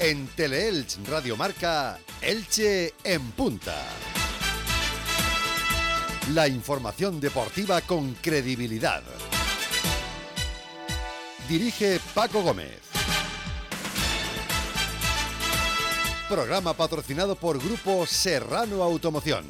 En Teleelch Radio Marca, Elche en punta. La información deportiva con credibilidad. Dirige Paco Gómez. Programa patrocinado por Grupo Serrano Automoción.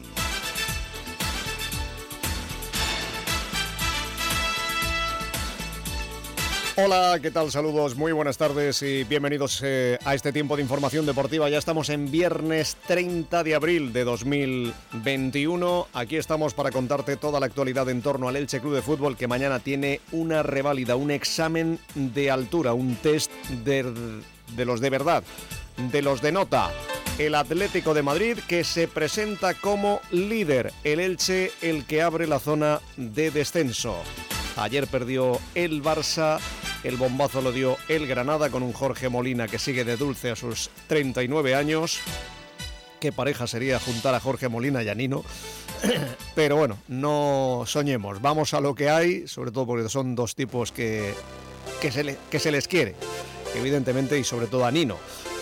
Hola, ¿qué tal? Saludos, muy buenas tardes y bienvenidos a este tiempo de información deportiva. Ya estamos en viernes 30 de abril de 2021. Aquí estamos para contarte toda la actualidad en torno al Elche Club de Fútbol, que mañana tiene una reválida, un examen de altura, un test de los de verdad, de los de nota. El Atlético de Madrid, que se presenta como líder. El Elche, el que abre la zona de descenso. Ayer perdió el Barça, el bombazo lo dio el Granada con un Jorge Molina que sigue de dulce a sus 39 años. Qué pareja sería juntar a Jorge Molina y a Nino. Pero bueno, no soñemos, vamos a lo que hay, sobre todo porque son dos tipos que se les quiere, evidentemente, y sobre todo a Nino.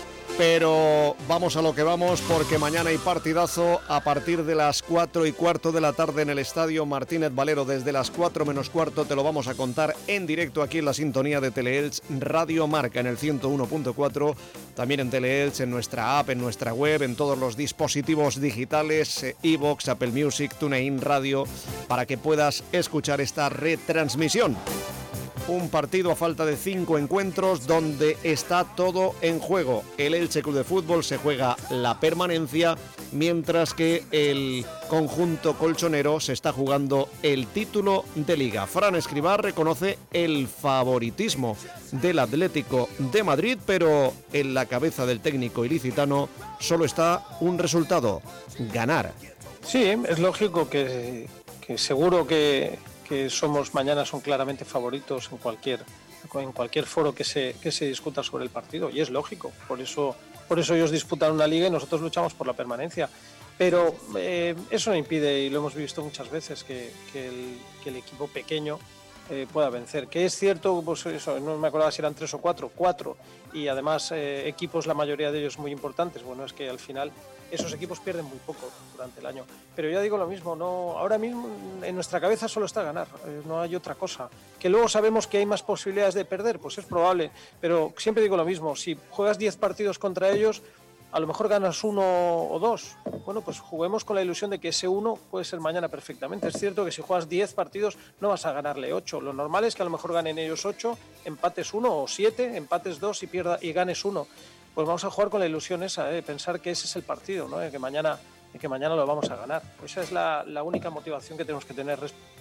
Pero vamos a lo que vamos, porque mañana hay partidazo a partir de las 4:15 de la tarde en el Estadio Martínez Valero. Desde las 4 menos cuarto te lo vamos a contar en directo aquí en la sintonía de Teleelch Radio Marca en el 101.4, también en Teleelch, en nuestra app, en nuestra web, en todos los dispositivos digitales, iVoox, Apple Music, TuneIn Radio, para que puedas escuchar esta retransmisión. Un partido a falta de 5 encuentros donde está todo en juego. El Elche Club de Fútbol se juega la permanencia, mientras que el conjunto colchonero se está jugando el título de Liga. Fran Escribá reconoce el favoritismo del Atlético de Madrid, pero en la cabeza del técnico ilicitano solo está un resultado: ganar. Sí, es lógico que seguro que mañana son claramente favoritos en cualquier foro que se discuta sobre el partido, y es lógico, por eso ellos disputan una liga y nosotros luchamos por la permanencia, pero eso no impide, y lo hemos visto muchas veces, que el equipo pequeño pueda vencer, que es cierto, pues eso, no me acordaba si eran 3 o 4, y además equipos, la mayoría de ellos muy importantes. Bueno, es que al final esos equipos pierden muy poco durante el año, pero ya digo lo mismo, no, ahora mismo en nuestra cabeza solo está ganar, no hay otra cosa. Que luego sabemos que hay más posibilidades de perder, pues es probable, pero siempre digo lo mismo: si juegas 10 partidos contra ellos, a lo mejor ganas 1 o 2. Bueno, pues juguemos con la ilusión de que ese 1 puede ser mañana perfectamente. Es cierto que si juegas 10 partidos no vas a ganarle 8. Lo normal es que a lo mejor ganen ellos 8, empates 1, o 7, empates 2 y ganes 1. Pues vamos a jugar con la ilusión esa, de pensar que ese es el partido, ¿no? De que mañana lo vamos a ganar. Esa es la única motivación que tenemos que tener.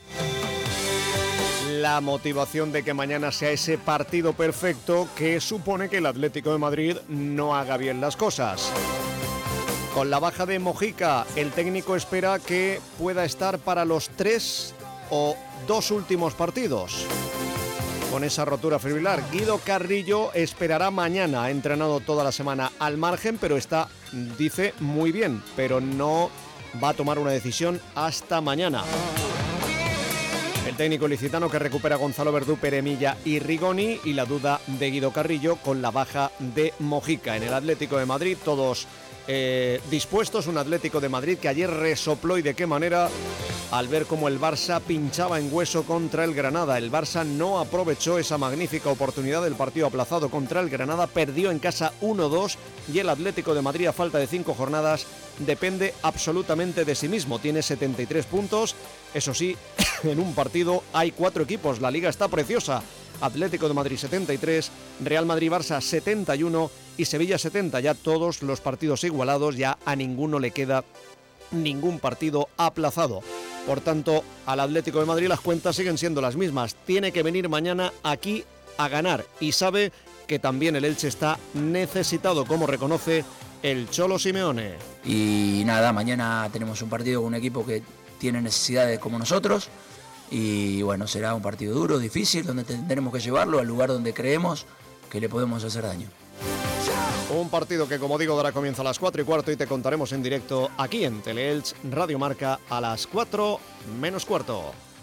La motivación de que mañana sea ese partido perfecto que supone que el Atlético de Madrid no haga bien las cosas. Con la baja de Mojica, el técnico espera que pueda estar para los 3 o 2 últimos partidos. Con esa rotura fibrilar, Guido Carrillo esperará mañana. Ha entrenado toda la semana al margen, pero está, dice, muy bien, pero no va a tomar una decisión hasta mañana. El técnico ilicitano, que recupera a Gonzalo Verdú, Peremilla y Rigoni, y la duda de Guido Carrillo con la baja de Mojica. En el Atlético de Madrid todos dispuestos, un Atlético de Madrid que ayer resopló, y de qué manera, al ver cómo el Barça pinchaba en hueso contra el Granada. El Barça no aprovechó esa magnífica oportunidad del partido aplazado contra el Granada, perdió en casa 1-2, y el Atlético de Madrid, a falta de 5 jornadas, depende absolutamente de sí mismo. Tiene 73 puntos, eso sí, en un partido hay 4 equipos, la liga está preciosa. Atlético de Madrid 73, Real Madrid-Barça 71 y Sevilla 70, ya todos los partidos igualados, ya a ninguno le queda ningún partido aplazado. Por tanto, al Atlético de Madrid las cuentas siguen siendo las mismas, tiene que venir mañana aquí a ganar, y sabe que también el Elche está necesitado, como reconoce el Cholo Simeone. Y nada, mañana tenemos un partido con un equipo que tiene necesidades como nosotros, y bueno, será un partido duro, difícil, donde tendremos que llevarlo al lugar donde creemos que le podemos hacer daño. Un partido que, como digo, dará comienzo a las 4:15 y te contaremos en directo aquí en Teleelch Radio Marca a las 4 menos cuarto.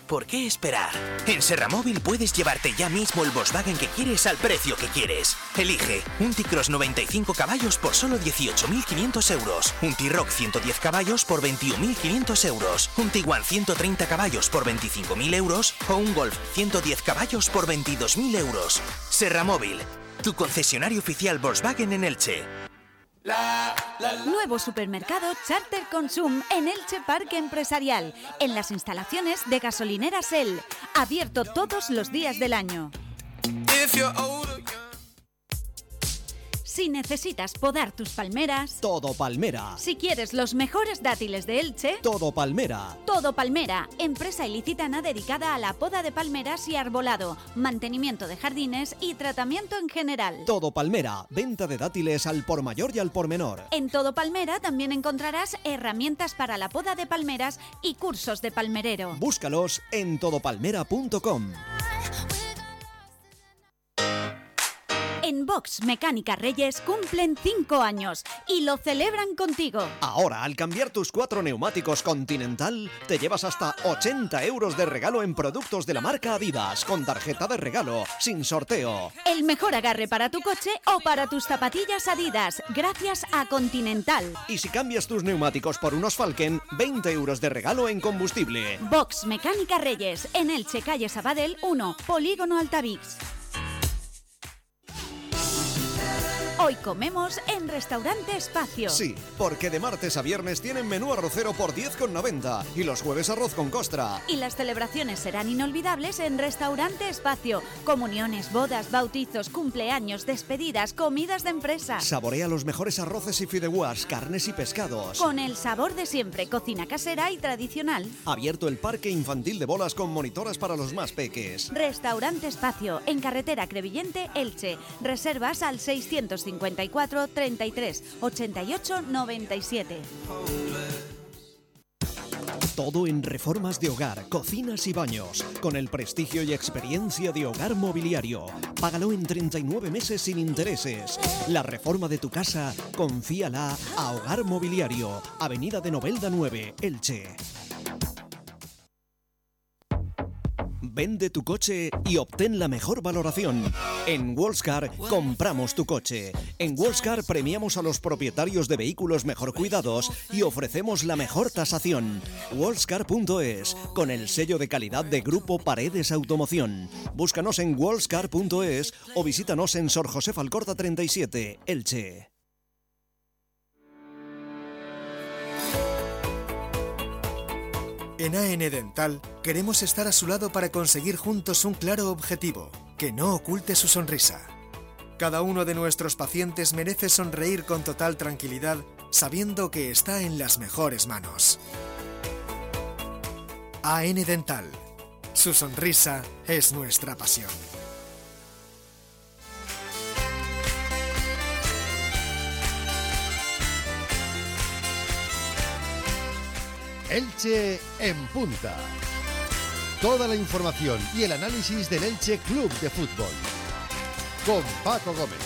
¿por qué esperar? En Serramóvil puedes llevarte ya mismo el Volkswagen que quieres al precio que quieres. Elige un T-Cross 95 caballos por solo 18.500 euros, un T-Roc 110 caballos por 21.500 euros, un Tiguan 130 caballos por 25.000 euros o un Golf 110 caballos por 22.000 euros. Serramóvil, tu concesionario oficial Volkswagen en Elche. Nuevo supermercado Charter Consum en Elche Parque Empresarial, en las instalaciones de gasolineras El, abierto todos los días del año. Si necesitas podar tus palmeras, Todo Palmera. si quieres los mejores dátiles de Elche, Todo Palmera. Todo Palmera, empresa ilicitana dedicada a la poda de palmeras y arbolado, mantenimiento de jardines y tratamiento en general. Todo Palmera. Venta de dátiles al por mayor y al por menor. En Todo Palmera también encontrarás herramientas para la poda de palmeras y cursos de palmerero. Búscalos en todopalmera.com. En Box Mecánica Reyes cumplen 5 años y lo celebran contigo. Ahora, al cambiar tus 4 neumáticos Continental, te llevas hasta 80 euros de regalo en productos de la marca Adidas, con tarjeta de regalo, sin sorteo. El mejor agarre para tu coche o para tus zapatillas Adidas, gracias a Continental. Y si cambias tus neumáticos por unos Falken, 20 euros de regalo en combustible. Box Mecánica Reyes, en Elche, calle Sabadell 1, Polígono Altavix. Hoy comemos en Restaurante Espacio. Sí, porque de martes a viernes tienen menú arrocero por 10,90 y los jueves arroz con costra. Y las celebraciones serán inolvidables en Restaurante Espacio. Comuniones, bodas, bautizos, cumpleaños, despedidas, comidas de empresa. Saborea los mejores arroces y fideuás, carnes y pescados. Con el sabor de siempre, cocina casera y tradicional. Abierto el parque infantil de bolas con monitoras para los más peques. Restaurante Espacio, en carretera Crevillente, Elche. Reservas al 654 33 88 97. Todo en reformas de hogar, cocinas y baños, con el prestigio y experiencia de Hogar Mobiliario. Págalo en 39 meses sin intereses. La reforma de tu casa, confíala a Hogar Mobiliario, Avenida de Novelda 9, Elche. Vende tu coche y obtén la mejor valoración. En Wallscar compramos tu coche. En Wallscar premiamos a los propietarios de vehículos mejor cuidados y ofrecemos la mejor tasación. Wallscar.es, con el sello de calidad de Grupo Paredes Automoción. Búscanos en wallscar.es o visítanos en Sor José Alcorta 37, Elche. En AN Dental queremos estar a su lado para conseguir juntos un claro objetivo, que no oculte su sonrisa. Cada uno de nuestros pacientes merece sonreír con total tranquilidad, sabiendo que está en las mejores manos. AN Dental. Su sonrisa es nuestra pasión. Elche en punta. Toda la información y el análisis del Elche Club de Fútbol. Con Paco Gómez.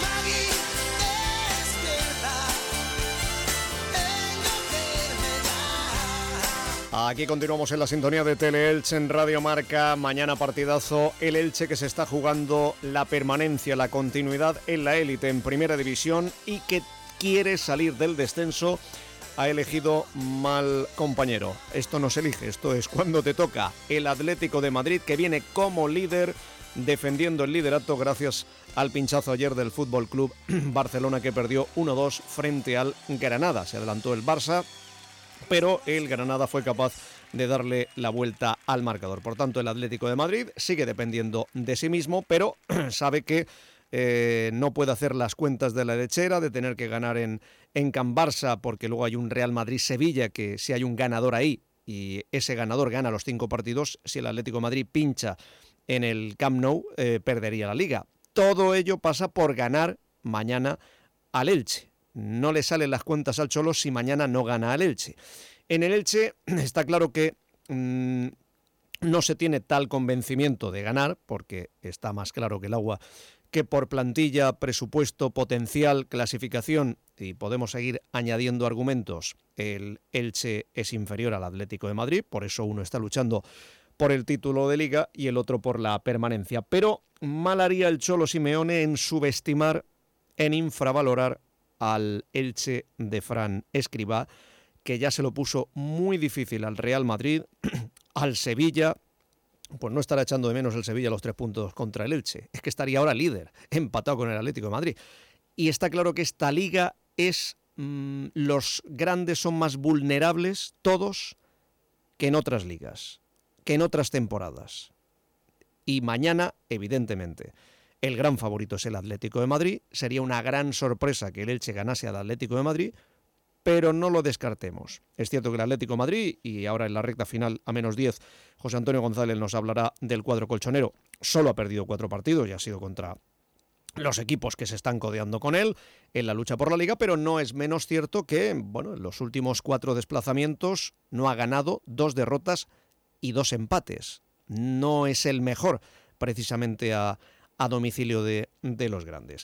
Aquí continuamos en la sintonía de Tele-Elche en Radio Marca. Mañana partidazo, el Elche que se está jugando la permanencia, la continuidad en la élite, en Primera División, y que quiere salir del descenso. Ha elegido mal compañero. Esto no se elige, esto es cuando te toca. El Atlético de Madrid, que viene como líder, defendiendo el liderato gracias al pinchazo ayer del Fútbol Club Barcelona, que perdió 1-2 frente al Granada. Se adelantó el Barça, pero el Granada fue capaz de darle la vuelta al marcador. Por tanto, el Atlético de Madrid sigue dependiendo de sí mismo, pero sabe que no puede hacer las cuentas de la lechera, de tener que ganar en Can Barça, porque luego hay un Real Madrid-Sevilla, que si hay un ganador ahí y ese ganador gana los 5 partidos, si el Atlético de Madrid pincha en el Camp Nou, perdería la Liga. Todo ello pasa por ganar mañana al Elche. No le salen las cuentas al Cholo si mañana no gana al Elche. En el Elche está claro que no se tiene tal convencimiento de ganar, porque está más claro que el agua, que por plantilla, presupuesto, potencial, clasificación, y podemos seguir añadiendo argumentos, el Elche es inferior al Atlético de Madrid, por eso uno está luchando por el título de Liga y el otro por la permanencia. Pero mal haría el Cholo Simeone en subestimar, en infravalorar al Elche de Fran Escribá, que ya se lo puso muy difícil al Real Madrid, al Sevilla. Pues no estará echando de menos el Sevilla los 3 puntos contra el Elche. Es que estaría ahora líder, empatado con el Atlético de Madrid. Y está claro que esta liga es... los grandes son más vulnerables, todos, que en otras ligas, que en otras temporadas. Y mañana, evidentemente, el gran favorito es el Atlético de Madrid. Sería una gran sorpresa que el Elche ganase al Atlético de Madrid, pero no lo descartemos. Es cierto que el Atlético de Madrid, y ahora en la recta final a -10, José Antonio González nos hablará del cuadro colchonero, solo ha perdido 4 partidos y ha sido contra los equipos que se están codeando con él en la lucha por la Liga, pero no es menos cierto que, bueno, en los últimos 4 desplazamientos no ha ganado, 2 derrotas y 2 empates. No es el mejor, precisamente a domicilio de los grandes.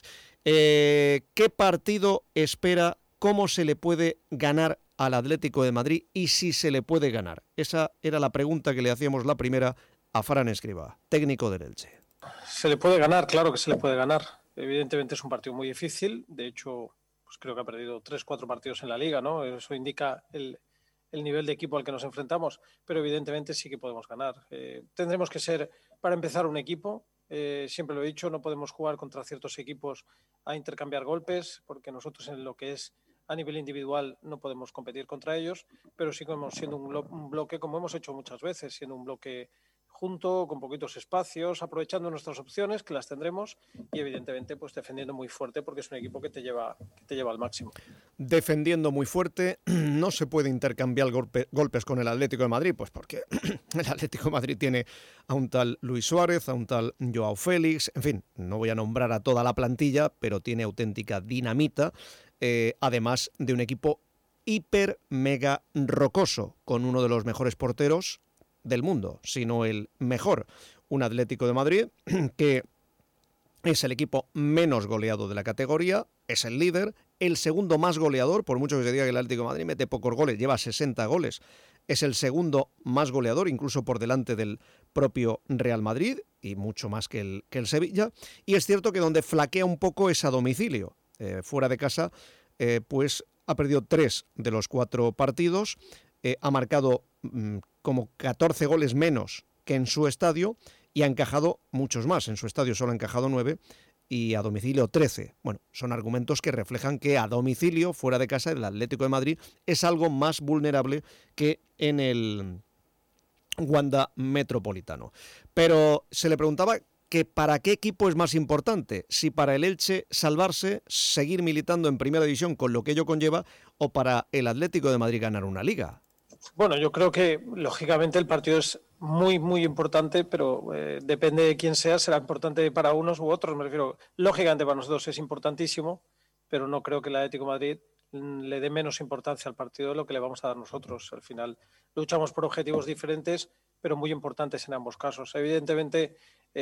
¿Qué partido espera? ¿Cómo se le puede ganar al Atlético de Madrid y si se le puede ganar? Esa era la pregunta que le hacíamos la primera a Fran Escribá, técnico del Elche. Se le puede ganar, claro que se le puede ganar. Evidentemente es un partido muy difícil. De hecho, pues creo que ha perdido 3-4 partidos en la Liga, ¿no? Eso indica el nivel de equipo al que nos enfrentamos. Pero evidentemente sí que podemos ganar. Tendremos que ser, para empezar, un equipo. Siempre lo he dicho, no podemos jugar contra ciertos equipos a intercambiar golpes, porque nosotros en lo que es a nivel individual no podemos competir contra ellos, pero sí como siendo un bloque, como hemos hecho muchas veces, siendo un bloque junto, con poquitos espacios, aprovechando nuestras opciones, que las tendremos, y evidentemente pues defendiendo muy fuerte, porque es un equipo que te lleva al máximo. Defendiendo muy fuerte, no se puede intercambiar golpes con el Atlético de Madrid, pues porque el Atlético de Madrid tiene a un tal Luis Suárez, a un tal Joao Félix, en fin, no voy a nombrar a toda la plantilla, pero tiene auténtica dinamita, además de un equipo hiper mega rocoso, con uno de los mejores porteros del mundo, sino el mejor, un Atlético de Madrid que es el equipo menos goleado de la categoría, es el líder, el segundo más goleador, por mucho que se diga que el Atlético de Madrid mete pocos goles, lleva 60 goles, es el segundo más goleador, incluso por delante del propio Real Madrid y mucho más que el Sevilla, y es cierto que donde flaquea un poco es a domicilio, fuera de casa, pues ha perdido 3 de los 4 partidos, ha marcado como 14 goles menos que en su estadio y ha encajado muchos más. En su estadio solo ha encajado 9 y a domicilio 13. Bueno, son argumentos que reflejan que a domicilio, fuera de casa, el Atlético de Madrid es algo más vulnerable que en el Wanda Metropolitano. Pero se le preguntaba que para qué equipo es más importante, si para el Elche salvarse, seguir militando en Primera División con lo que ello conlleva, o para el Atlético de Madrid ganar una Liga. Bueno, yo creo que lógicamente el partido es muy, muy importante, pero depende de quién sea, será importante para unos u otros. Me refiero, lógicamente para nosotros es importantísimo, pero no creo que el Atlético de Madrid le dé menos importancia al partido de lo que le vamos a dar nosotros. Al final luchamos por objetivos diferentes, pero muy importantes en ambos casos. Evidentemente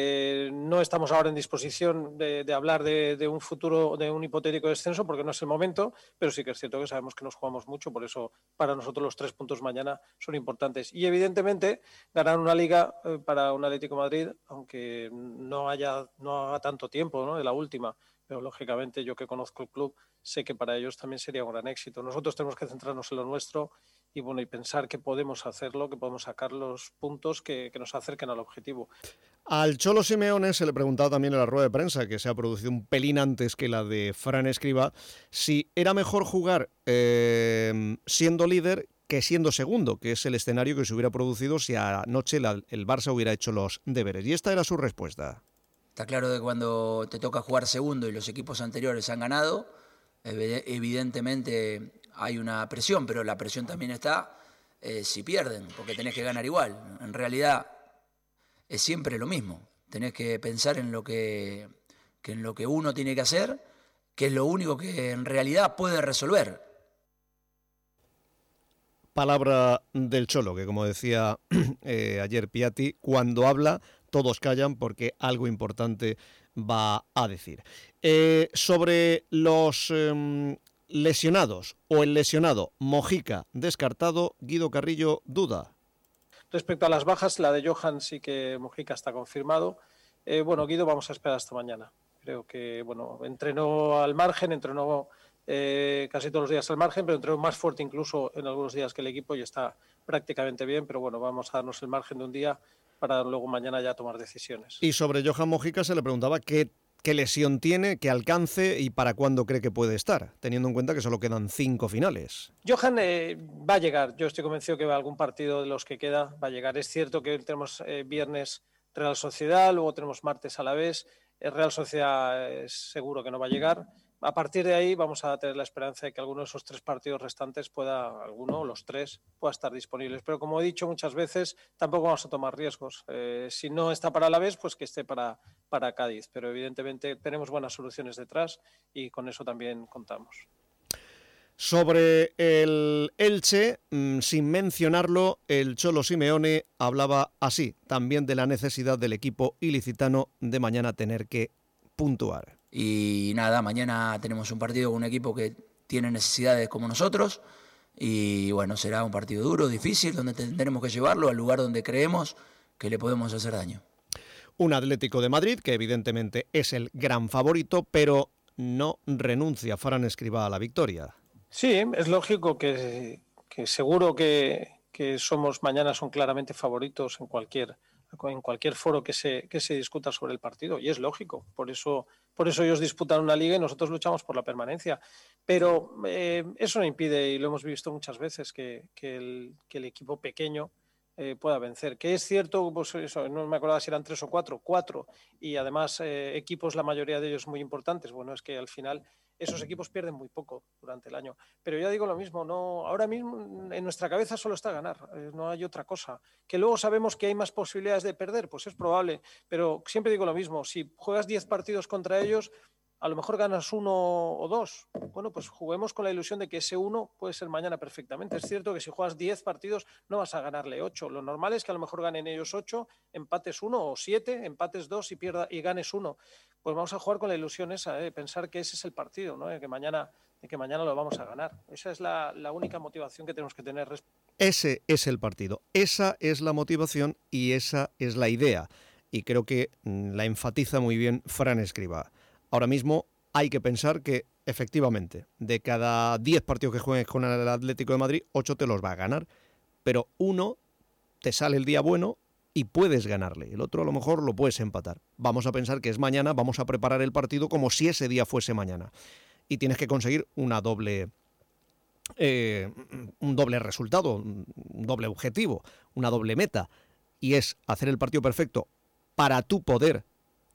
no estamos ahora en disposición de hablar de un futuro, de un hipotético descenso, porque no es el momento, pero sí que es cierto que sabemos que nos jugamos mucho, por eso para nosotros los 3 puntos mañana son importantes. Y evidentemente ganar una Liga para un Atlético de Madrid, aunque no haga tanto tiempo, ¿no?, de la última, pero lógicamente yo que conozco el club sé que para ellos también sería un gran éxito. Nosotros tenemos que centrarnos en lo nuestro y bueno, y pensar que podemos hacerlo, que podemos sacar los puntos que nos acerquen al objetivo. Al Cholo Simeone se le preguntaba también en la rueda de prensa, que se ha producido un pelín antes que la de Fran Escribá, si era mejor jugar siendo líder que siendo segundo, que es el escenario que se hubiera producido si anoche el Barça hubiera hecho los deberes. Y esta era su respuesta. Está claro que cuando te toca jugar segundo y los equipos anteriores han ganado, evidentemente hay una presión, pero la presión también está si pierden, porque tenés que ganar igual. En realidad es siempre lo mismo. Tenés que pensar en lo que uno tiene que hacer, que es lo único que en realidad puede resolver. Palabra del Cholo, que como decía ayer Piatti, cuando habla todos callan porque algo importante va a decir. Sobre los lesionados o el lesionado Mojica descartado, Guido Carrillo duda. Respecto a las bajas, la de Johan sí que Mojica está confirmado. Guido vamos a esperar hasta mañana. Creo que, entrenó al margen, entrenó casi todos los días al margen, pero entrenó más fuerte incluso en algunos días que el equipo y está prácticamente bien, pero vamos a darnos el margen de un día para luego mañana ya tomar decisiones. Y sobre Johan Mojica se le preguntaba qué lesión tiene, qué alcance y para cuándo cree que puede estar, teniendo en cuenta que solo quedan 5 finales. Johan va a llegar, yo estoy convencido que algún partido de los que queda va a llegar. Es cierto que tenemos viernes Real Sociedad, luego tenemos martes Alavés. Real Sociedad seguro que no va a llegar. A partir de ahí vamos a tener la esperanza de que alguno de esos 3 partidos restantes alguno o los 3, pueda estar disponibles. Pero como he dicho muchas veces, tampoco vamos a tomar riesgos. Si no está para Alavés, pues que esté para Cádiz. Pero evidentemente tenemos buenas soluciones detrás y con eso también contamos. Sobre el Elche, sin mencionarlo, el Cholo Simeone hablaba así, también de la necesidad del equipo ilicitano de mañana tener que puntuar. Y nada, mañana tenemos un partido con un equipo que tiene necesidades como nosotros y será un partido duro, difícil, donde tendremos que llevarlo al lugar donde creemos que le podemos hacer daño. Un Atlético de Madrid que evidentemente es el gran favorito, pero no renuncia Fran Escribá a la victoria. Sí, es lógico que seguro que mañana son claramente favoritos en cualquier foro que se discuta sobre el partido, y es lógico, por eso ellos disputan una liga y nosotros luchamos por la permanencia, pero eso no impide, y lo hemos visto muchas veces, que el equipo pequeño pueda vencer, que es cierto, no me acordaba si eran 3 o 4, y además equipos, la mayoría de ellos muy importantes. Es que al final esos equipos pierden muy poco durante el año, pero ya digo lo mismo, ahora mismo en nuestra cabeza solo está ganar, no hay otra cosa. Que luego sabemos que hay más posibilidades de perder, pues es probable, pero siempre digo lo mismo, si juegas 10 partidos contra ellos, a lo mejor ganas 1 o 2. Pues juguemos con la ilusión de que ese 1 puede ser mañana perfectamente. Es cierto que si juegas 10 partidos no vas a ganarle 8. Lo normal es que a lo mejor ganen ellos 8, empates 1 o 7, empates 2 y ganes 1. Pues vamos a jugar con la ilusión esa, de pensar que ese es el partido, ¿no? de que mañana lo vamos a ganar. Esa es la única motivación que tenemos que tener. Ese es el partido, esa es la motivación y esa es la idea. Y creo que la enfatiza muy bien Fran Escribá. Ahora mismo hay que pensar que, efectivamente, de cada 10 partidos que juegues con el Atlético de Madrid, 8 te los va a ganar, pero 1 te sale el día bueno y puedes ganarle. El otro a lo mejor lo puedes empatar. Vamos a pensar que es mañana, vamos a preparar el partido como si ese día fuese mañana. Y tienes que conseguir un doble resultado, un doble objetivo, una doble meta. Y es hacer el partido perfecto para tú poder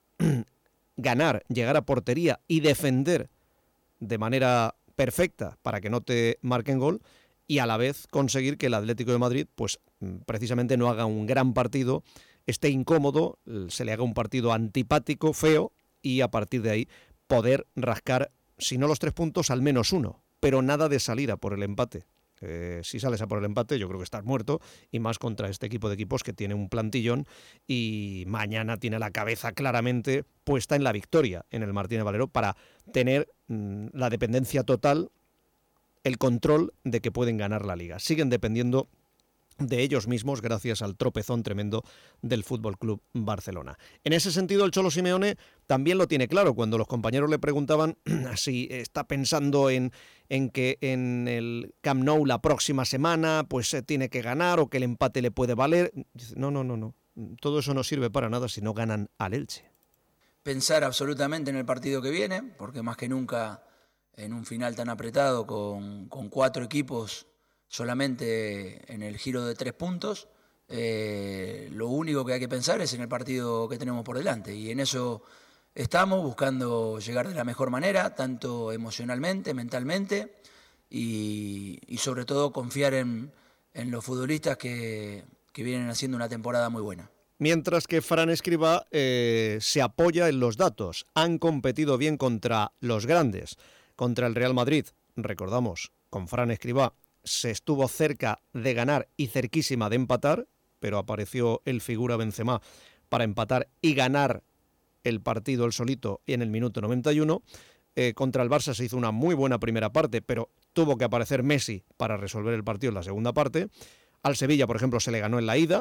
ganar, llegar a portería y defender de manera perfecta para que no te marquen gol, y a la vez conseguir que el Atlético de Madrid pues precisamente no haga un gran partido, esté incómodo, se le haga un partido antipático, feo, y a partir de ahí poder rascar, si no los 3 puntos, al menos 1, pero nada de salir a por el empate. Si sales a por el empate, yo creo que estás muerto, y más contra este equipo de equipos que tiene un plantillón y mañana tiene la cabeza claramente puesta en la victoria en el Martínez Valero para tener la dependencia total, el control de que pueden ganar la liga. Siguen dependiendo de ellos mismos gracias al tropezón tremendo del Fútbol Club Barcelona. En ese sentido, el Cholo Simeone también lo tiene claro. Cuando los compañeros le preguntaban si está pensando en que en el Camp Nou la próxima semana pues se tiene que ganar o que el empate le puede valer, dice, no. Todo eso no sirve para nada si no ganan al Elche. Pensar absolutamente en el partido que viene, porque más que nunca en un final tan apretado con 4 equipos solamente en el giro de 3 puntos, lo único que hay que pensar es en el partido que tenemos por delante, y en eso estamos buscando llegar de la mejor manera, tanto emocionalmente, mentalmente, y sobre todo confiar en los futbolistas que vienen haciendo una temporada muy buena. Mientras que Fran Escribá se apoya en los datos. Han competido bien contra los grandes, contra el Real Madrid. Recordamos, con Fran Escribá se estuvo cerca de ganar y cerquísima de empatar, pero apareció el figura Benzema para empatar y ganar el partido él solito en el minuto 91. Contra el Barça se hizo una muy buena primera parte, pero tuvo que aparecer Messi para resolver el partido en la segunda parte. Al Sevilla, por ejemplo, se le ganó en la ida,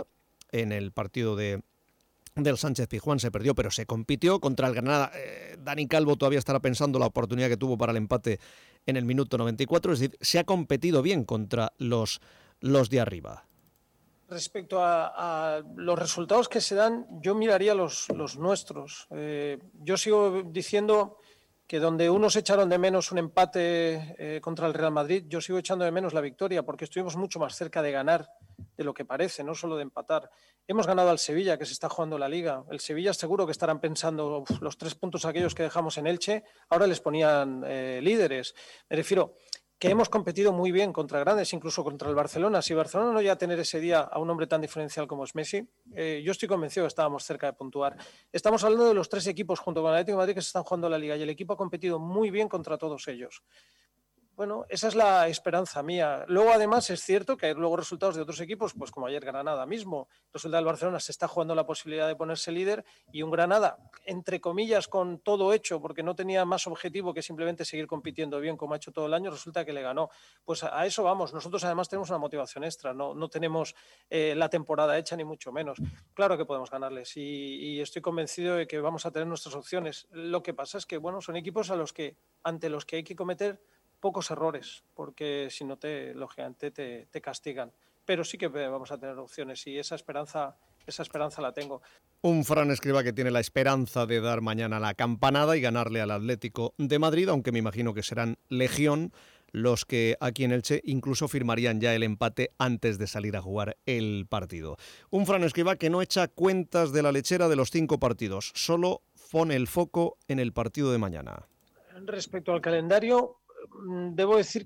en el partido del Sánchez-Pizjuán se perdió, pero se compitió contra el Granada. Dani Calvo todavía estará pensando la oportunidad que tuvo para el empate en el minuto 94, es decir, se ha competido bien contra los de arriba. Respecto a los resultados que se dan, yo miraría los nuestros. Yo sigo diciendo que donde unos echaron de menos un empate contra el Real Madrid, yo sigo echando de menos la victoria, porque estuvimos mucho más cerca de ganar de lo que parece, no solo de empatar. Hemos ganado al Sevilla, que se está jugando la Liga. El Sevilla seguro que estarán pensando, los 3 puntos aquellos que dejamos en Elche, ahora les ponían líderes. Me refiero que hemos competido muy bien contra grandes, incluso contra el Barcelona. Si Barcelona no llega a tener ese día a un hombre tan diferencial como es Messi, yo estoy convencido que estábamos cerca de puntuar. Estamos hablando de los 3 equipos junto con el Atlético de Madrid que se están jugando la Liga, y el equipo ha competido muy bien contra todos ellos. Bueno, esa es la esperanza mía. Luego, además, es cierto que hay luego resultados de otros equipos, pues como ayer Granada mismo. Resulta que el Barcelona se está jugando la posibilidad de ponerse líder, y un Granada, entre comillas, con todo hecho, porque no tenía más objetivo que simplemente seguir compitiendo bien como ha hecho todo el año, resulta que le ganó. Pues a eso vamos. Nosotros además tenemos una motivación extra, no tenemos la temporada hecha ni mucho menos. Claro que podemos ganarles, y estoy convencido de que vamos a tener nuestras opciones. Lo que pasa es que, bueno, son equipos ante los que hay que cometer pocos errores, porque si no lógicamente te castigan. Pero sí que vamos a tener opciones, y esa esperanza la tengo. Un Fran Escribá que tiene la esperanza de dar mañana la campanada y ganarle al Atlético de Madrid, aunque me imagino que serán legión los que aquí en Elche incluso firmarían ya el empate antes de salir a jugar el partido. Un Fran Escribá que no echa cuentas de la lechera de los 5 partidos, solo pone el foco en el partido de mañana. Respecto al calendario, debo decir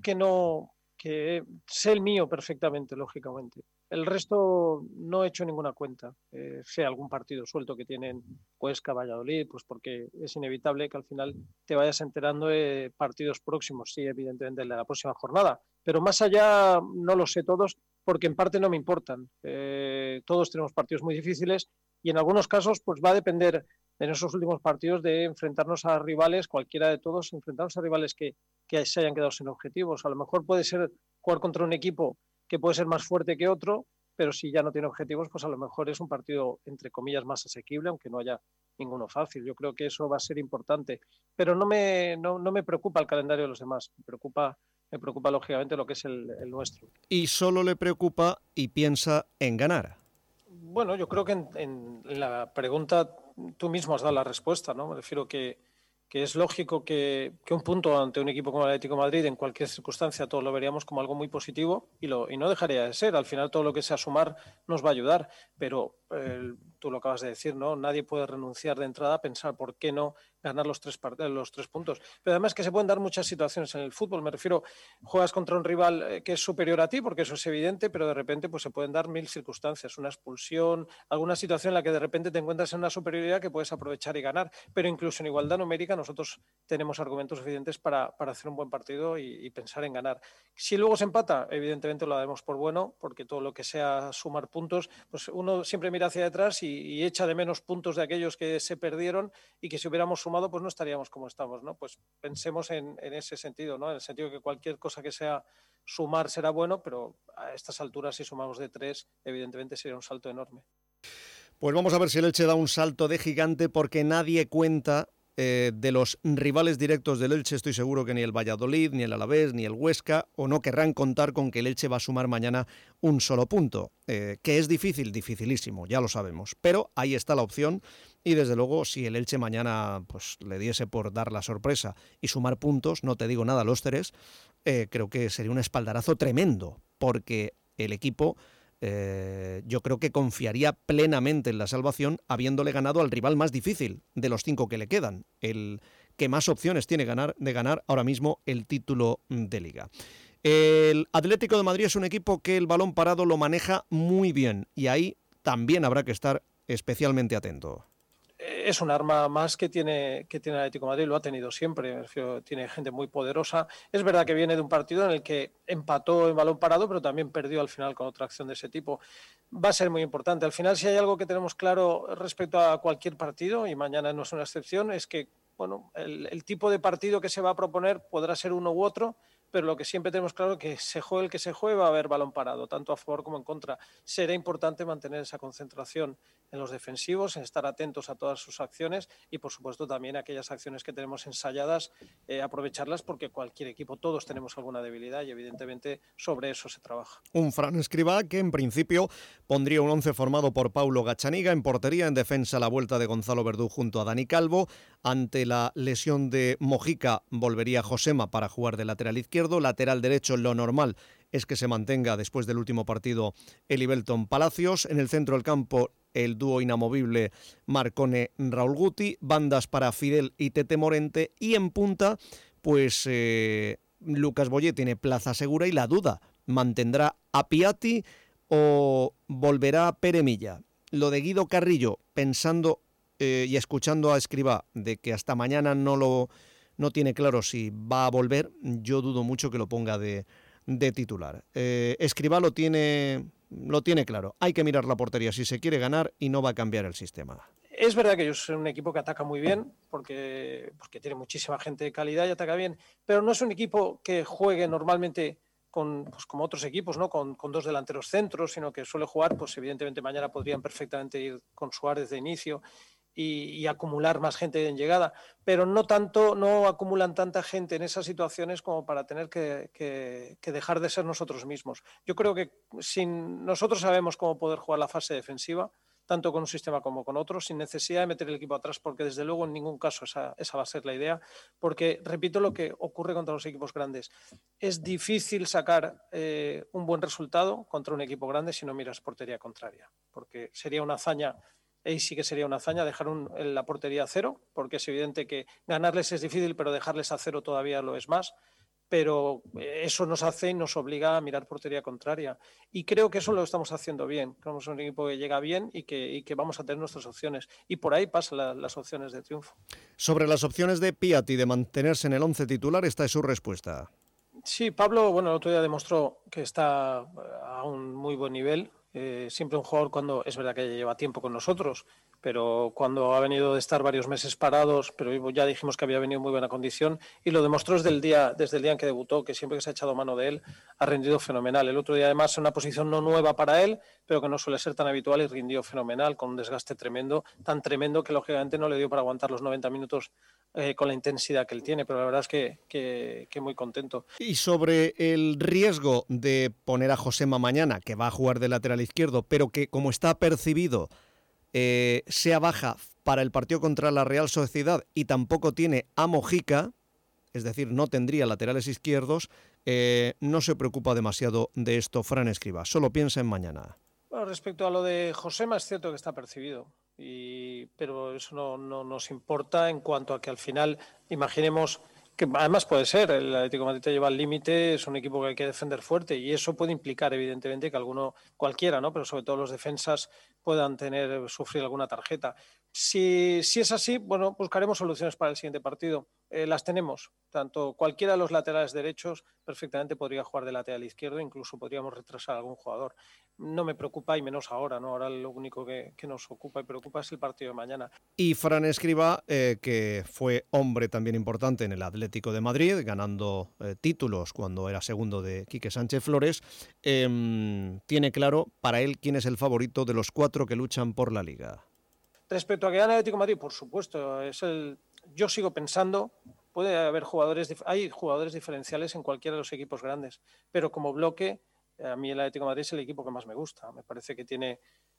que sé el mío perfectamente, lógicamente. El resto no he hecho ninguna cuenta. Sé algún partido suelto que tienen Huesca, Valladolid, pues porque es inevitable que al final te vayas enterando de partidos próximos, sí, evidentemente, de la próxima jornada. Pero más allá no los sé todos, porque en parte no me importan. Todos tenemos partidos muy difíciles, y en algunos casos pues va a depender en esos últimos partidos de enfrentarnos a rivales, cualquiera de todos, enfrentarnos a rivales que se hayan quedado sin objetivos. A lo mejor puede ser jugar contra un equipo que puede ser más fuerte que otro, pero si ya no tiene objetivos, pues a lo mejor es un partido, entre comillas, más asequible, aunque no haya ninguno fácil. Yo creo que eso va a ser importante. Pero no me preocupa el calendario de los demás, me preocupa lógicamente lo que es el nuestro. Y solo le preocupa y piensa en ganar. Bueno, yo creo que en la pregunta tú mismo has dado la respuesta, ¿no? Me refiero que es lógico que un punto ante un equipo como el Atlético de Madrid, en cualquier circunstancia, todos lo veríamos como algo muy positivo, y no dejaría de ser. Al final, todo lo que sea sumar nos va a ayudar, pero tú lo acabas de decir, ¿no? Nadie puede renunciar de entrada a pensar por qué no ganar los 3 puntos. Pero además que se pueden dar muchas situaciones en el fútbol. Me refiero, juegas contra un rival que es superior a ti, porque eso es evidente, pero de repente pues se pueden dar 1000 circunstancias, una expulsión, alguna situación en la que de repente te encuentras en una superioridad que puedes aprovechar y ganar. Pero incluso en igualdad numérica nosotros tenemos argumentos suficientes para hacer un buen partido y pensar en ganar. Si luego se empata, evidentemente lo daremos por bueno, porque todo lo que sea sumar puntos, pues uno siempre mira hacia detrás y echa de menos puntos de aquellos que se perdieron, y que si hubiéramos sumado pues no estaríamos como estamos, ¿no? Pues pensemos en ese sentido, ¿no? En el sentido de que cualquier cosa que sea sumar será bueno, pero a estas alturas si sumamos de 3, evidentemente sería un salto enorme. Pues vamos a ver si el Elche da un salto de gigante, porque nadie cuenta de los rivales directos del Elche. Estoy seguro que ni el Valladolid, ni el Alavés, ni el Huesca, o no querrán contar con que el Elche va a sumar mañana un solo punto, que es difícil, dificilísimo, ya lo sabemos, pero ahí está la opción. Y desde luego, si el Elche mañana pues le diese por dar la sorpresa y sumar puntos, no te digo nada los 3, creo que sería un espaldarazo tremendo, porque el equipo yo creo que confiaría plenamente en la salvación, habiéndole ganado al rival más difícil de los 5 que le quedan, el que más opciones tiene de ganar ahora mismo el título de Liga. El Atlético de Madrid es un equipo que el balón parado lo maneja muy bien, y ahí también habrá que estar especialmente atento. Es un arma más que tiene el Atlético de Madrid, lo ha tenido siempre. Tiene gente muy poderosa. Es verdad que viene de un partido en el que empató en balón parado, pero también perdió al final con otra acción de ese tipo. Va a ser muy importante. Al final, si hay algo que tenemos claro respecto a cualquier partido, y mañana no es una excepción, es que bueno, el tipo de partido que se va a proponer podrá ser uno u otro, pero lo que siempre tenemos claro es que se juegue el que se juegue va a haber balón parado, tanto a favor como en contra. Será importante mantener esa concentración en los defensivos, en estar atentos a todas sus acciones y, por supuesto, también aquellas acciones que tenemos ensayadas, aprovecharlas, porque cualquier equipo, todos tenemos alguna debilidad y, evidentemente, sobre eso se trabaja. Un Fran Escribá que, en principio, pondría un 11 formado por Paulo Gachaniga en portería, en defensa la vuelta de Gonzalo Verdú junto a Dani Calvo. Ante la lesión de Mojica volvería Josema para jugar de lateral izquierdo. Lateral derecho, lo normal es que se mantenga después del último partido Eli Belton Palacios. En el centro del campo, el dúo inamovible Marcone-Raúl Guti. Bandas para Fidel y Tete Morente. Y en punta, pues Lucas Boyé tiene plaza segura y la duda, ¿mantendrá a Piatti o volverá a Pere Milla? Lo de Guido Carrillo, pensando y escuchando a Escribá de que hasta mañana no tiene claro si va a volver, yo dudo mucho que lo ponga de titular. Escribá lo tiene claro. Hay que mirar la portería si se quiere ganar y no va a cambiar el sistema. Es verdad que ellos son un equipo que ataca muy bien porque tiene muchísima gente de calidad y ataca bien, pero no es un equipo que juegue normalmente pues como otros equipos, ¿no? Con dos delanteros centros, sino que suele jugar, pues evidentemente mañana podrían perfectamente ir con Suárez de inicio y acumular más gente en llegada, pero no acumulan tanta gente en esas situaciones como para tener que dejar de ser nosotros mismos. Yo creo que nosotros sabemos cómo poder jugar la fase defensiva, tanto con un sistema como con otro, sin necesidad de meter el equipo atrás, porque desde luego en ningún caso esa va a ser la idea, porque repito lo que ocurre contra los equipos grandes. Es difícil sacar un buen resultado contra un equipo grande si no miras portería contraria, porque sería una hazaña. Ahí sí que sería una hazaña dejar la portería a cero, porque es evidente que ganarles es difícil, pero dejarles a cero todavía lo es más. Pero eso nos hace y nos obliga a mirar portería contraria. Y creo que eso lo estamos haciendo bien. Somos un equipo que llega bien y que vamos a tener nuestras opciones. Y por ahí pasan las opciones de triunfo. Sobre las opciones de Piatti de mantenerse en el 11 titular, esta es su respuesta. Sí, Pablo, el otro día demostró que está a un muy buen nivel. Siempre un jugador, cuando es verdad que lleva tiempo con nosotros, pero cuando ha venido de estar varios meses parados, pero ya dijimos que había venido en muy buena condición y lo demostró desde el día en que debutó, que siempre que se ha echado mano de él ha rendido fenomenal. El otro día además en una posición no nueva para él, pero que no suele ser tan habitual, y rindió fenomenal, con un desgaste tremendo, tan tremendo que lógicamente no le dio para aguantar los 90 minutos con la intensidad que él tiene, pero la verdad es que muy contento. Y sobre el riesgo de poner a Josema mañana, que va a jugar de lateral izquierdo, pero que como está percibido sea baja para el partido contra la Real Sociedad y tampoco tiene a Mojica, es decir, no tendría laterales izquierdos, no se preocupa demasiado de esto Fran Escribá, solo piensa en mañana. Bueno, respecto a lo de Josema, es cierto que está percibido, pero eso no nos importa en cuanto a que al final, imaginemos que además puede ser, el Atlético de Madrid te lleva al límite, es un equipo que hay que defender fuerte y eso puede implicar evidentemente que cualquiera, ¿no? Pero sobre todo los defensas puedan sufrir alguna tarjeta. Si es así, buscaremos soluciones para el siguiente partido. Las tenemos, tanto cualquiera de los laterales derechos perfectamente podría jugar de lateral izquierdo, incluso podríamos retrasar a algún jugador. No me preocupa, y menos ahora, ¿no? Ahora lo único que nos ocupa y preocupa es el partido de mañana. Y Fran Escribá, que fue hombre también importante en el Atlético de Madrid, ganando títulos cuando era segundo de Quique Sánchez Flores, tiene claro para él quién es el favorito de los 4 que luchan por la Liga. Respecto a que gane el Atlético de Madrid, por supuesto, yo sigo pensando, hay jugadores diferenciales en cualquiera de los equipos grandes, pero como bloque, a mí el Atlético de Madrid es el equipo que más me gusta. Me parece que tiene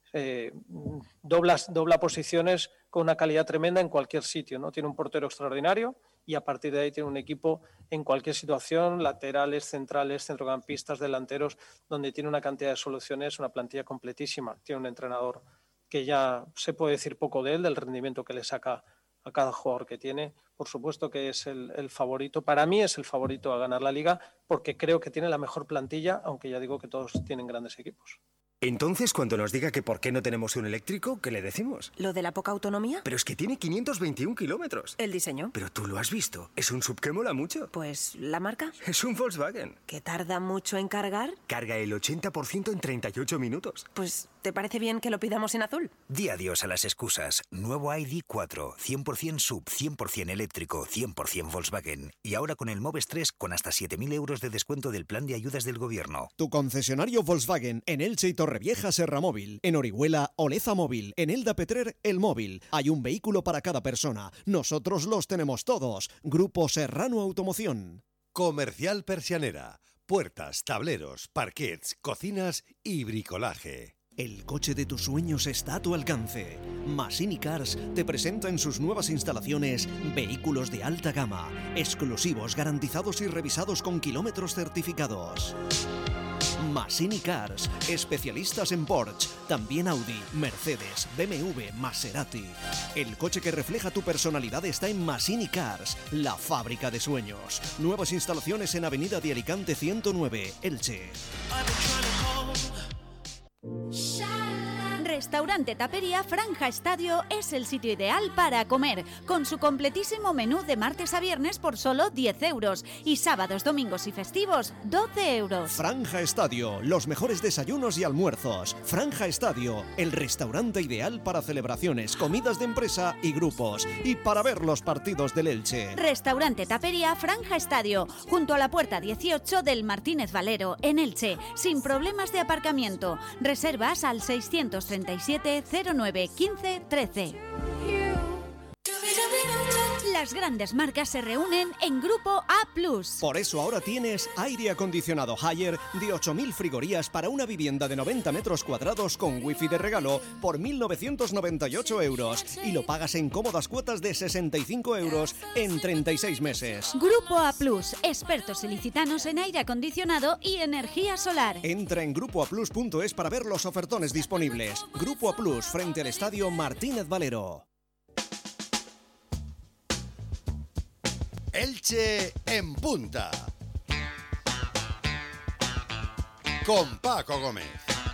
dobla posiciones con una calidad tremenda en cualquier sitio, ¿no? Tiene un portero extraordinario y a partir de ahí tiene un equipo en cualquier situación, laterales, centrales, centrocampistas, delanteros, donde tiene una cantidad de soluciones, una plantilla completísima. Tiene un entrenador que ya se puede decir poco de él, del rendimiento que le saca a cada jugador que tiene. Por supuesto que es el favorito, para mí es el favorito a ganar la Liga, porque creo que tiene la mejor plantilla, aunque ya digo que todos tienen grandes equipos. Entonces, cuando nos diga que por qué no tenemos un eléctrico, ¿qué le decimos? ¿Lo de la poca autonomía? Pero es que tiene 521 kilómetros. ¿El diseño? Pero tú lo has visto. Es un sub que mola mucho. Pues, ¿la marca? Es un Volkswagen. ¿Que tarda mucho en cargar? Carga el 80% en 38 minutos. Pues ¿Te parece bien que lo pidamos en azul? Di adiós a las excusas. Nuevo ID4, 100% sub, 100% eléctrico, 100% Volkswagen. Y ahora con el Moves 3 con hasta 7.000 euros de descuento del plan de ayudas del gobierno. Tu concesionario Volkswagen en Elche y Torrevieja Serra Móvil. En Orihuela Oleza Móvil. En Elda Petrer El Móvil. Hay un vehículo para cada persona. Nosotros los tenemos todos. Grupo Serrano Automoción. Comercial Persianera. Puertas, tableros, parquets, cocinas y bricolaje. El coche de tus sueños está a tu alcance. Masini Cars te presenta en sus nuevas instalaciones vehículos de alta gama, exclusivos, garantizados y revisados con kilómetros certificados. Masini Cars, especialistas en Porsche, también Audi, Mercedes, BMW, Maserati. El coche que refleja tu personalidad está en Masini Cars, la fábrica de sueños. Nuevas instalaciones en Avenida de Alicante 109, Elche. Restaurante Tapería Franja Estadio es el sitio ideal para comer, con su completísimo menú de martes a viernes por solo 10 euros y sábados, domingos y festivos 12 euros. Franja Estadio, los mejores desayunos y almuerzos. Franja Estadio, el restaurante ideal para celebraciones, comidas de empresa y grupos, y para ver los partidos del Elche. Restaurante Tapería Franja Estadio, junto a la puerta 18 del Martínez Valero, en Elche, sin problemas de aparcamiento. Reservas al 637 09 15 13. Las grandes marcas se reúnen en Grupo A+. Por eso ahora tienes aire acondicionado Haier de 8.000 frigorías para una vivienda de 90 metros cuadrados con wifi de regalo por 1.998 euros y lo pagas en cómodas cuotas de 65 euros en 36 meses. Grupo A+, expertos ilicitanos en aire acondicionado y energía solar. Entra en grupoaplus.es para ver los ofertones disponibles. Grupo A+, frente al Estadio Martínez Valero. Elche en punta. Con Paco Gómez.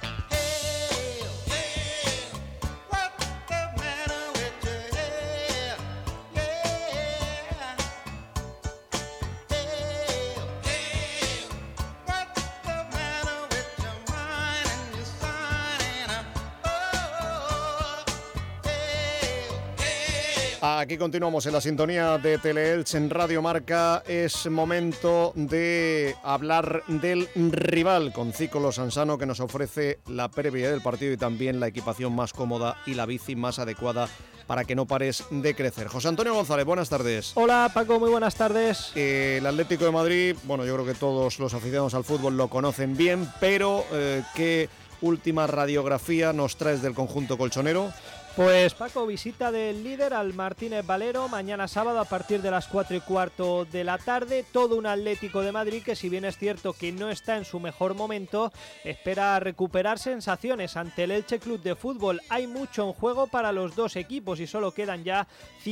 Aquí continuamos en la sintonía de Teleelch en Radio Marca. Es momento de hablar del rival con Ciclo Sansano, que nos ofrece la previa del partido y también la equipación más cómoda y la bici más adecuada para que no pares de crecer. José Antonio González, buenas tardes. Hola Paco, muy buenas tardes. El Atlético de Madrid, bueno, yo creo que todos los aficionados al fútbol lo conocen bien, pero ¿qué última radiografía nos traes del conjunto colchonero? Pues Paco, visita del líder al Martínez Valero mañana sábado a partir de las 4:15 de la tarde. Todo un Atlético de Madrid que, si bien es cierto que no está en su mejor momento, espera recuperar sensaciones ante el Elche Club de Fútbol. Hay mucho en juego para los dos equipos y solo quedan ya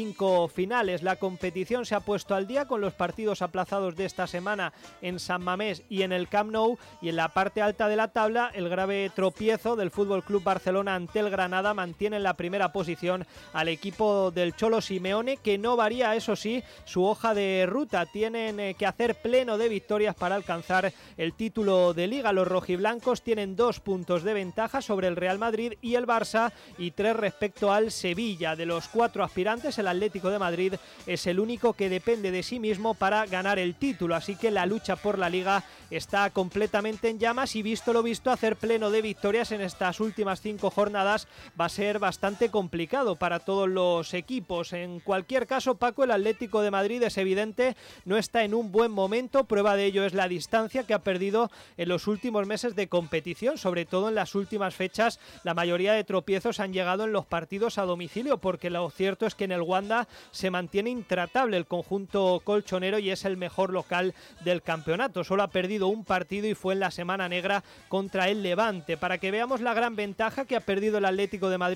5 finales. La competición se ha puesto al día con los partidos aplazados de esta semana en San Mamés y en el Camp Nou, y en la parte alta de la tabla el grave tropiezo del Fútbol Club Barcelona ante el Granada mantiene en la primera posición al equipo del Cholo Simeone, que no varía, eso sí, su hoja de ruta. Tienen que hacer pleno de victorias para alcanzar el título de Liga. Los rojiblancos tienen 2 puntos de ventaja sobre el Real Madrid y el Barça y 3 respecto al Sevilla. De los 4 aspirantes, el Atlético de Madrid es el único que depende de sí mismo para ganar el título, así que la lucha por la Liga está completamente en llamas y, visto lo visto, hacer pleno de victorias en estas últimas 5 jornadas va a ser bastante complicado para todos los equipos. En cualquier caso, Paco, el Atlético de Madrid, es evidente, no está en un buen momento. Prueba de ello es la distancia que ha perdido en los últimos meses de competición, sobre todo en las últimas fechas. La mayoría de tropiezos han llegado en los partidos a domicilio, porque lo cierto es que en el Wanda se mantiene intratable el conjunto colchonero y es el mejor local del campeonato. Solo ha perdido un partido y fue en la semana negra contra el Levante. Para que veamos la gran ventaja que ha perdido el Atlético de Madrid en los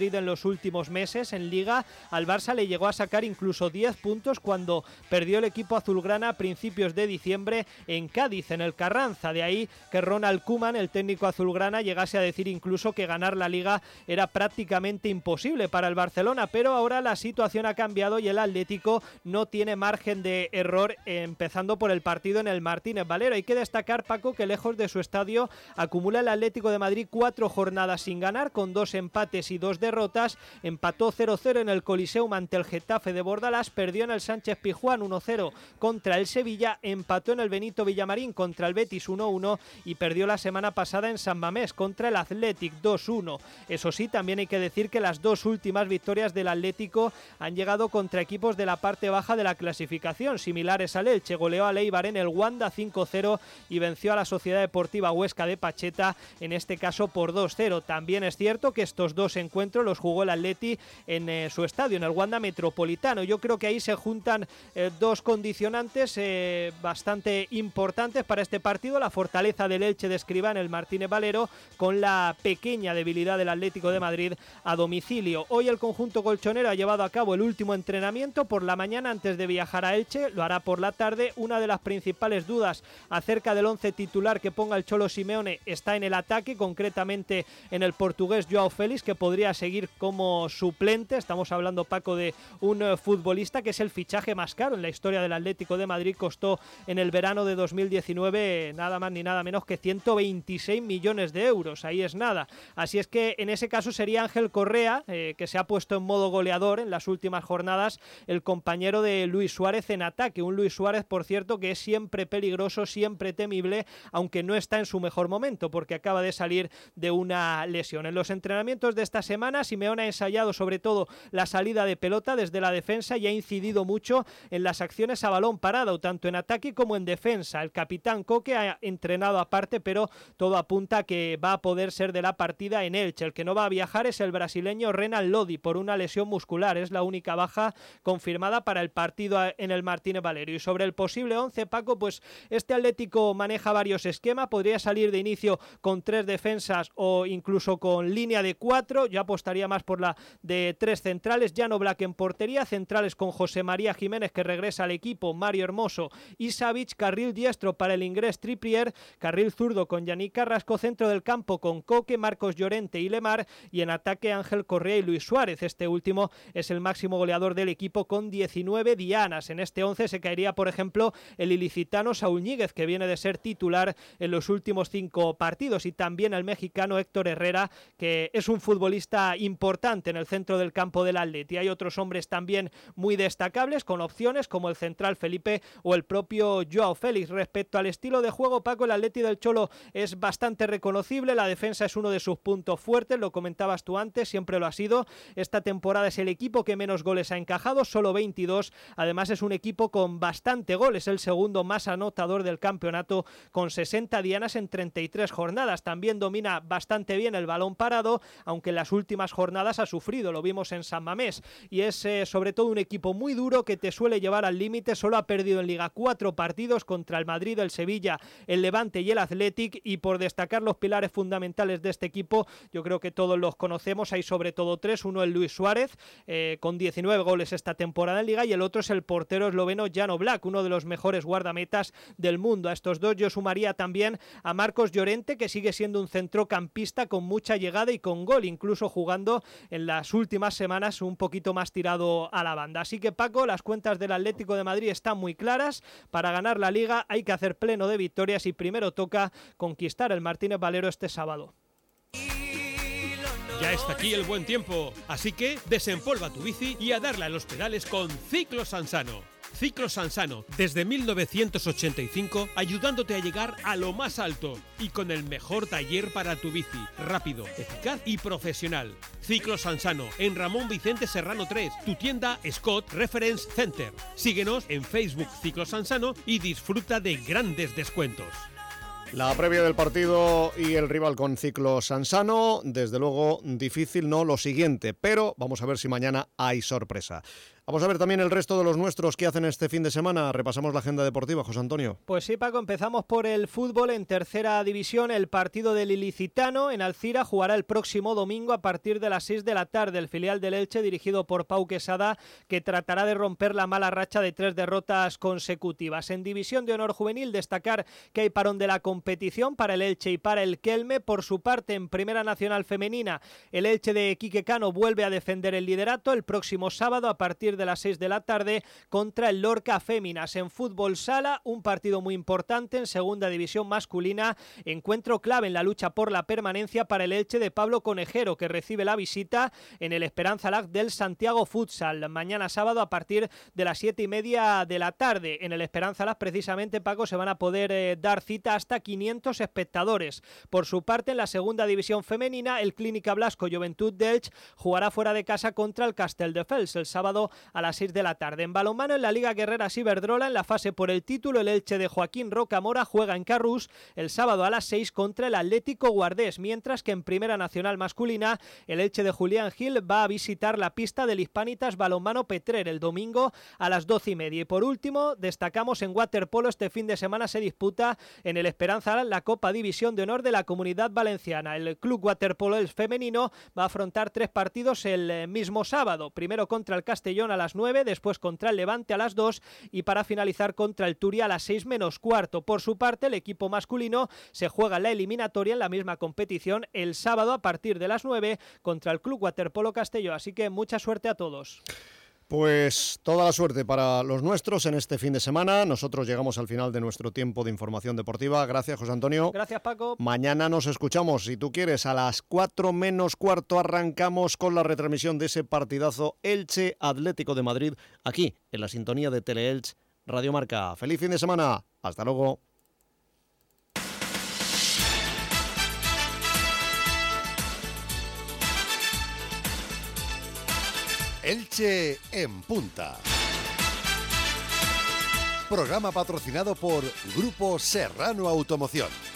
últimos meses en Liga. Al Barça le llegó a sacar incluso 10 puntos cuando perdió el equipo azulgrana a principios de diciembre en Cádiz, en el Carranza. De ahí que Ronald Koeman, el técnico azulgrana, llegase a decir incluso que ganar la Liga era prácticamente imposible para el Barcelona, pero ahora la situación ha cambiado y el Atlético no tiene margen de error, empezando por el partido en el Martínez Valero. Hay que destacar, Paco, que lejos de su estadio acumula el Atlético de Madrid 4 jornadas sin ganar, con 2 empates y 2 derrotas. Empató 0-0 en el Coliseum ante el Getafe de Bordalás, perdió en el Sánchez Pizjuán 1-0 contra el Sevilla, empató en el Benito Villamarín contra el Betis 1-1 y perdió la semana pasada en San Mamés contra el Athletic 2-1. Eso sí, también hay que decir que las 2 últimas victorias del Atlético han llegado contra equipos de la parte baja de la clasificación, similares al Elche. Goleó al Eibar en el Wanda 5-0 y venció a la Sociedad Deportiva Huesca de Pacheta, en este caso por 2-0. También es cierto que estos 2 encuentros los jugó el Atleti en su estadio, en el Wanda Metropolitano. Yo creo que ahí se juntan 2 condicionantes bastante importantes para este partido: la fortaleza del Elche de Escribá en el Martínez Valero, con la pequeña debilidad del Atlético de Madrid a domicilio. Hoy el conjunto colchonero ha llevado a cabo el último entrenamiento por la mañana antes de viajar a Elche, lo hará por la tarde. Una de las principales dudas acerca del 11 titular que ponga el Cholo Simeone está en el ataque, concretamente en el portugués Joao Félix, que podría seguir como suplente. Estamos hablando, Paco, de un futbolista que es el fichaje más caro en la historia del Atlético de Madrid. Costó en el verano de 2019 nada más ni nada menos que 126 millones de euros. Ahí es nada. Así es que en ese caso sería Ángel Correa, que se ha puesto en modo goleador en las últimas jornadas, el compañero de Luis Suárez en ataque. Un Luis Suárez, por cierto, que es siempre peligroso, siempre temible, aunque no está en su mejor momento porque acaba de salir de una lesión. En los entrenamientos de esta semana, Simeone ha ensayado sobre todo la salida de pelota desde la defensa y ha incidido mucho en las acciones a balón parado, tanto en ataque como en defensa. El capitán Coque ha entrenado aparte, pero todo apunta a que va a poder ser de la partida en Elche. El que no va a viajar es el brasileño Renan Lodi por una lesión muscular. Es la única baja confirmada para el partido en el Martínez Valero. Y sobre el posible 11, Paco, pues este Atlético maneja varios esquemas. Podría salir de inicio con 3 defensas o incluso con línea de 4. Yo apostaría más por la de 3 centrales. Jan Oblak en portería, centrales con José María Jiménez, que regresa al equipo, Mario Hermoso y Savic, carril diestro para el inglés Trippier, carril zurdo con Yannick Carrasco, centro del campo con Coque, Marcos Llorente y Lemar, y en ataque Ángel Correa y Luis Suárez. Este último es el máximo goleador del equipo con 19 dianas. En este 11 se caería, por ejemplo, el ilicitano Saúl Ñíguez, que viene de ser titular en los últimos 5 partidos, y también el mexicano Héctor Herrera, que es un futbolista importante en el centro del campo del Atleti. Hay otros hombres también muy destacables con opciones como el central Felipe o el propio Joao Félix. Respecto al estilo de juego, Paco, el Atleti del Cholo es bastante reconocible. La defensa es uno de sus puntos fuertes, lo comentabas tú antes, siempre lo ha sido. Esta temporada es el equipo que menos goles ha encajado, solo 22. Además es un equipo con bastante goles, el segundo más anotador del campeonato con 60 dianas en 33 jornadas. También domina bastante bien el balón parado, aunque en las últimas jornadas ha sufrido, lo vimos en San Mamés, y es sobre todo un equipo muy duro que te suele llevar al límite. Solo ha perdido en Liga 4 partidos contra el Madrid, el Sevilla, el Levante y el Athletic, y por destacar los pilares fundamentales de este equipo, yo creo que todos los conocemos. Hay sobre todo 3, uno el Luis Suárez, con 19 goles esta temporada en Liga, y el otro es el portero esloveno Jan Oblak, uno de los mejores guardametas del mundo. A estos 2 yo sumaría también a Marcos Llorente, que sigue siendo un centrocampista con mucha llegada y con gol, incluso jugando en las últimas semanas un poquito más tirado a la banda. Así que, Paco, las cuentas del Atlético de Madrid están muy claras. Para ganar la Liga hay que hacer pleno de victorias y primero toca conquistar el Martínez Valero este sábado. Ya está aquí el buen tiempo, así que desempolva tu bici y a darle a los pedales con Ciclos Sansano. Ciclos Sansano, desde 1985, ayudándote a llegar a lo más alto y con el mejor taller para tu bici, rápido, eficaz y profesional. Ciclos Sansano, en Ramón Vicente Serrano 3, tu tienda Scott Reference Center. Síguenos en Facebook Ciclos Sansano y disfruta de grandes descuentos. La previa del partido y el rival con Ciclos Sansano, desde luego difícil, no lo siguiente, pero vamos a ver si mañana hay sorpresa. Vamos a ver también el resto de los nuestros que hacen este fin de semana. Repasamos la agenda deportiva, José Antonio. Pues sí, Paco, empezamos por el fútbol en tercera división. El partido del Ilicitano en Alcira jugará el próximo domingo a partir de las 6 de la tarde. El filial del Elche, dirigido por Pau Quesada, que tratará de romper la mala racha de 3 derrotas consecutivas. En división de honor juvenil, destacar que hay parón de la competición para el Elche y para el Kelme. Por su parte, en Primera Nacional Femenina, el Elche de Quique Cano vuelve a defender el liderato el próximo sábado a partir de las 6 de la tarde contra el Lorca Féminas. En fútbol sala, un partido muy importante en segunda división masculina, encuentro clave en la lucha por la permanencia para el Elche de Pablo Conejero, que recibe la visita en el Esperanza Lag del Santiago Futsal. Mañana sábado a partir de las 7:30 de la tarde. En el Esperanza Lag, precisamente, Paco, se van a poder dar cita hasta 500 espectadores. Por su parte, en la segunda división femenina, el Clínica Blasco Juventud de Elche jugará fuera de casa contra el Castelldefels el sábado a las 6 de la tarde. En balonmano, en la Liga Guerrera Ciberdrola, en la fase por el título, el Elche de Joaquín Rocamora juega en Carrús el sábado a las 6 contra el Atlético Guardés, mientras que en Primera Nacional masculina, el Elche de Julián Gil va a visitar la pista del Hispanitas Balonmano Petrer el domingo a las 12:30. Y por último, destacamos en waterpolo, este fin de semana se disputa en el Esperanza la Copa División de Honor de la Comunidad Valenciana. El Club Waterpolo, el femenino, va a afrontar 3 partidos el mismo sábado. Primero contra el Castellón a las 9, después contra el Levante a las 2 y para finalizar contra el Turia a las 6:15. Por su parte, el equipo masculino se juega la eliminatoria en la misma competición el sábado a partir de las 9 contra el Club Waterpolo Castelló. Así que mucha suerte a todos. Pues toda la suerte para los nuestros en este fin de semana. Nosotros llegamos al final de nuestro tiempo de información deportiva. Gracias, José Antonio. Gracias, Paco. Mañana nos escuchamos, si tú quieres, a las 4:45 arrancamos con la retransmisión de ese partidazo Elche Atlético de Madrid, aquí en la sintonía de Teleelch Radio Marca. ¡Feliz fin de semana! ¡Hasta luego! Elche en Punta. Programa patrocinado por Grupo Serrano Automoción.